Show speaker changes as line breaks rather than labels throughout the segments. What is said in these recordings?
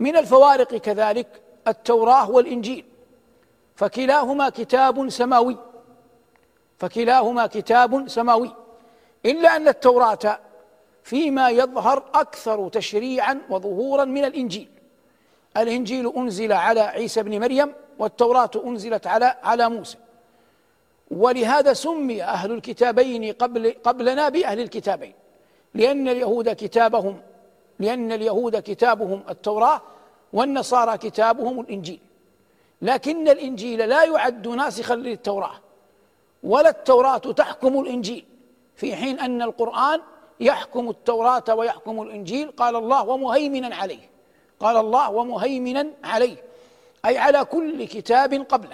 من الفوارق كذلك التوراة والإنجيل، فكلاهما كتاب سماوي، إلا أن التوراة فيما يظهر أكثر تشريعا وظهورا من الإنجيل. الإنجيل أنزل على عيسى بن مريم، والتوراة أنزلت على موسى، ولهذا سمي أهل الكتابين قبلنا بأهل الكتابين، لأن اليهود كتابهم التوراة، والنصارى كتابهم الإنجيل. لكن الإنجيل لا يعد ناسخا للتوراة، ولا التوراة تحكم الإنجيل، في حين أن القرآن يحكم التوراة ويحكم الإنجيل. قال الله ومهيمنا عليه، أي على كل كتاب قبله.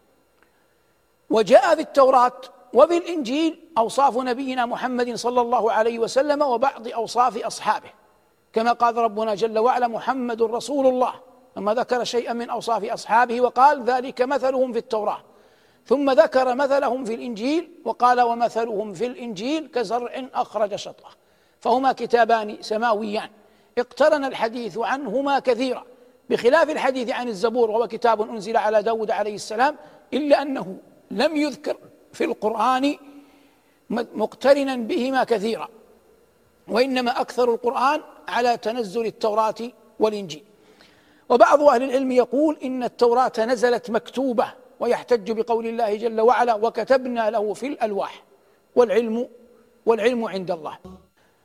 وجاء في التوراة وفي الإنجيل أوصاف نبينا محمد صلى الله عليه وسلم وبعض أوصاف أصحابه، كما قال ربنا جل وعلا: محمد رسول الله، ثم ذكر شيئا من أوصاف أصحابه وقال: ذلك مثلهم في التوراة، ثم ذكر مثلهم في الإنجيل وقال: ومثلهم في الإنجيل كزرع أخرج شطأه. فهما كتابان سماويان اقترن الحديث عنهما كثيرا، بخلاف الحديث عن الزبور، وهو كتاب أنزل على داود عليه السلام، إلا أنه لم يذكر في القرآن مقترنا بهما كثيرا، وإنما أكثر القرآن على تنزل التوراة والإنجيل. وبعض أهل العلم يقول إن التوراة نزلت مكتوبة، ويحتج بقول الله جل وعلا: وكتبنا له في الألواح، والعلم عند الله.